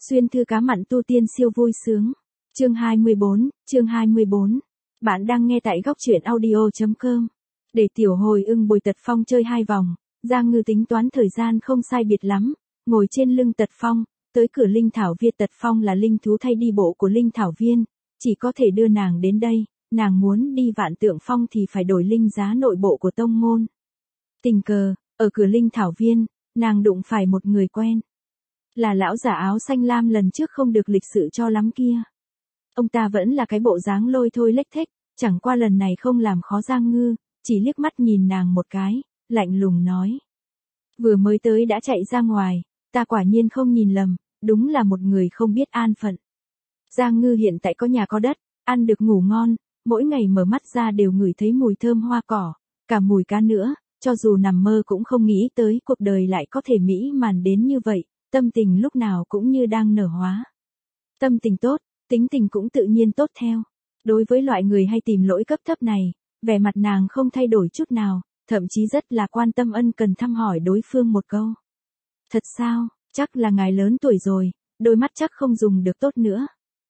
Xuyên thư cá mặn tu tiên siêu vui sướng. Chương 24. Bạn đang nghe tại góc truyện audio.com. Để tiểu hồi ưng bồi Tật Phong chơi 2 vòng, Giang Ngư tính toán thời gian không sai biệt lắm, ngồi trên lưng Tật Phong, tới cửa linh thảo viên. Tật Phong là linh thú thay đi bộ của linh thảo viên, chỉ có thể đưa nàng đến đây, nàng muốn đi Vạn Tượng Phong thì phải đổi linh giá nội bộ của tông môn. Tình cờ, ở cửa linh thảo viên, nàng đụng phải một người quen. Là lão giả áo xanh lam lần trước không được lịch sự cho lắm kia. Ông ta vẫn là cái bộ dáng lôi thôi lếch thếch, chẳng qua lần này không làm khó Giang Ngư, chỉ liếc mắt nhìn nàng một cái, lạnh lùng nói. Vừa mới tới đã chạy ra ngoài, ta quả nhiên không nhìn lầm, đúng là một người không biết an phận. Giang Ngư hiện tại có nhà có đất, ăn được ngủ ngon, mỗi ngày mở mắt ra đều ngửi thấy mùi thơm hoa cỏ, cả mùi cá nữa, cho dù nằm mơ cũng không nghĩ tới cuộc đời lại có thể mỹ mãn đến như vậy. Tâm tình lúc nào cũng như đang nở hóa. Tâm tình tốt, tính tình cũng tự nhiên tốt theo. Đối với loại người hay tìm lỗi cấp thấp này, vẻ mặt nàng không thay đổi chút nào, thậm chí rất là quan tâm ân cần thăm hỏi đối phương một câu. Thật sao, chắc là ngài lớn tuổi rồi, đôi mắt chắc không dùng được tốt nữa.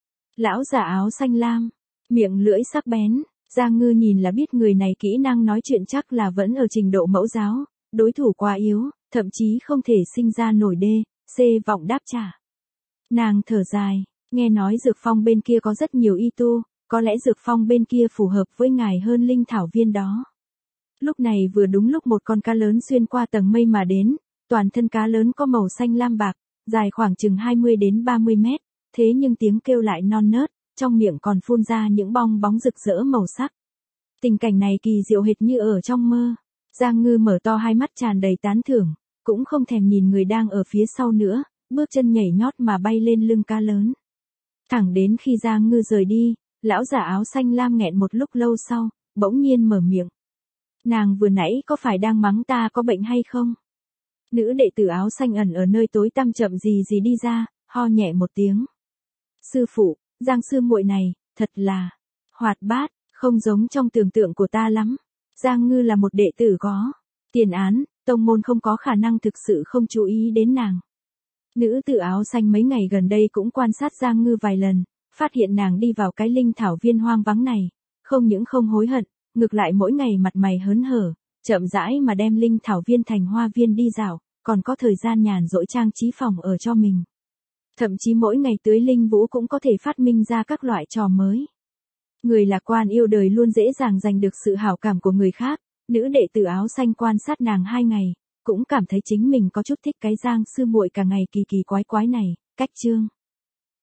Lão giả áo xanh lam, miệng lưỡi sắc bén, Giang Ngư nhìn là biết người này kỹ năng nói chuyện chắc là vẫn ở trình độ mẫu giáo, đối thủ quá yếu, thậm chí không thể sinh ra nổi đê. Vọng đáp trả. Nàng thở dài, nghe nói Dược Phong bên kia có rất nhiều y tu, có lẽ Dược Phong bên kia phù hợp với ngài hơn linh thảo viên đó. Lúc này vừa đúng lúc một con cá lớn xuyên qua tầng mây mà đến, toàn thân cá lớn có màu xanh lam bạc, dài khoảng chừng 20 đến 30 mét, thế nhưng tiếng kêu lại non nớt, trong miệng còn phun ra những bong bóng rực rỡ màu sắc. Tình cảnh này kỳ diệu hệt như ở trong mơ. Giang Ngư mở to hai mắt tràn đầy tán thưởng. Cũng không thèm nhìn người đang ở phía sau nữa, bước chân nhảy nhót mà bay lên lưng cá lớn. Thẳng đến khi Giang Ngư rời đi, lão giả áo xanh lam nghẹn một lúc lâu sau, bỗng nhiên mở miệng. Nàng vừa nãy có phải đang mắng ta có bệnh hay không? Nữ đệ tử áo xanh ẩn ở nơi tối tăm chậm gì đi ra, ho nhẹ một tiếng. Sư phụ, Giang sư muội này, thật là hoạt bát, không giống trong tưởng tượng của ta lắm. Giang Ngư là một đệ tử có tiền án. Tông môn không có khả năng thực sự không chú ý đến nàng. Nữ tử áo xanh mấy ngày gần đây cũng quan sát Giang Ngư vài lần, phát hiện nàng đi vào cái linh thảo viên hoang vắng này, không những không hối hận, ngược lại mỗi ngày mặt mày hớn hở, chậm rãi mà đem linh thảo viên thành hoa viên đi dạo, còn có thời gian nhàn rỗi trang trí phòng ở cho mình. Thậm chí mỗi ngày tưới linh vũ cũng có thể phát minh ra các loại trò mới. Người lạc quan yêu đời luôn dễ dàng giành được sự hảo cảm của người khác. Nữ đệ tử áo xanh quan sát nàng 2 ngày, cũng cảm thấy chính mình có chút thích cái Giang sư muội cả ngày kỳ quái này. Cách chương